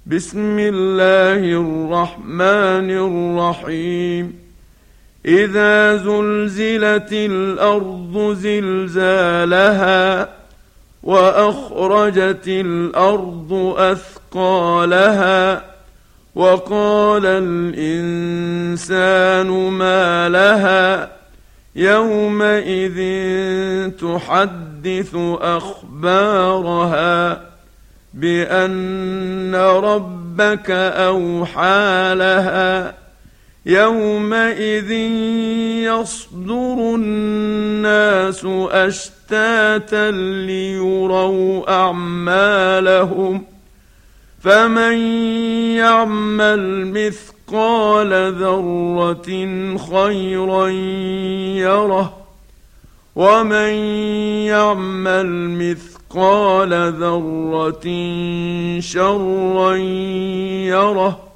بسم الله الرحمن الرحيم إذا زلزلت الأرض زلزالها وأخرجت الأرض أثقالها وقال الإنسان ما لها يومئذ تحدث أخبارها بأن ربك أوحى لها يومئذ يصدر الناس أشتاتا ليروا أعمالهم فمن يعمل مثقال ذرة خيرا يره ومن يعمل مثقال ذرة شرا يره